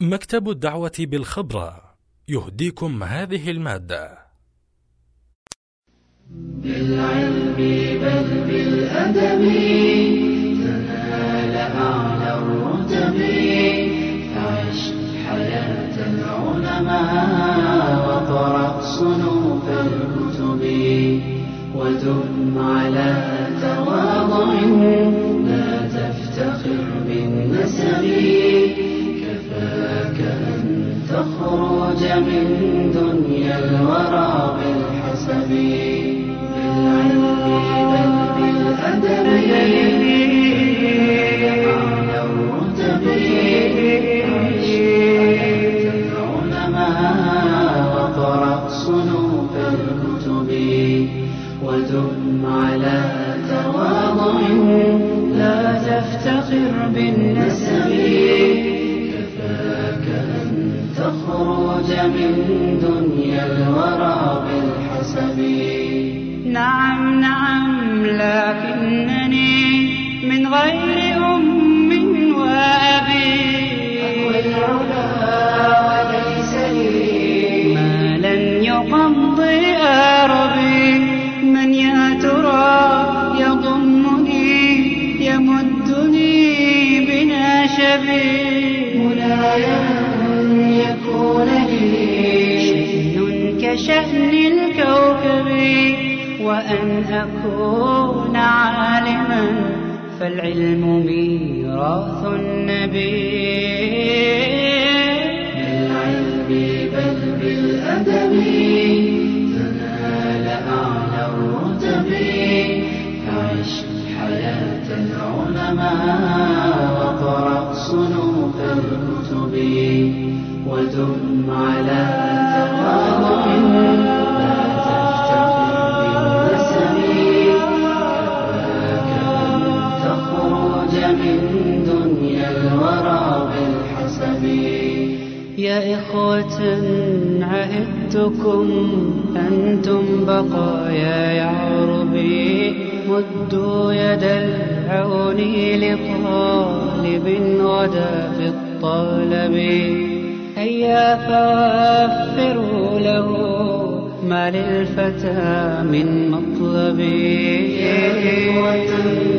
مكتب الدعوة بالخبرة يهديكم هذه المادة. بالعلم بل بالأدب تنال أعلى الرتب، فعش حياة العلماء وقرأ صنوف الكتب، ودم على تواضع لا تفتخر بالنسب، كفاك أن تخرج من دنيا الورى بالحسب. بالعلم بل بالأدب أعلى الرتب، عش حياة العلماء وقرأ صنوف الكتب، ودم على تواضع لا تفتخر بالنسب، كفاك أن تخرج من دنيا الورى بالحسب. نعم نعم لكنني من غير أم وأبي، أهوى العلا وليس لي ما لن يقضي ربي، من يا ترى يضمني يمدني بناشبي، مناي أن يكون لي شأن كشأن الكوكب، وأن أكون عالما فالعلم ميراث النبي. بالعلم بل بالأدب تنال أعلى الرتب، فعش حياة العلماء وقرأ صنوف الكتب، ودم على تواضع لا تفتخر بالنسب، كفاك أن تخرج من دنيا الورى بالحسب. يا إخوة عهدتكم أنتم بقايا يعربي، مدوا يد العون لطالب غدا في الطلب، هيا فوفروا له ما للفتى من مطلب. يا إخوة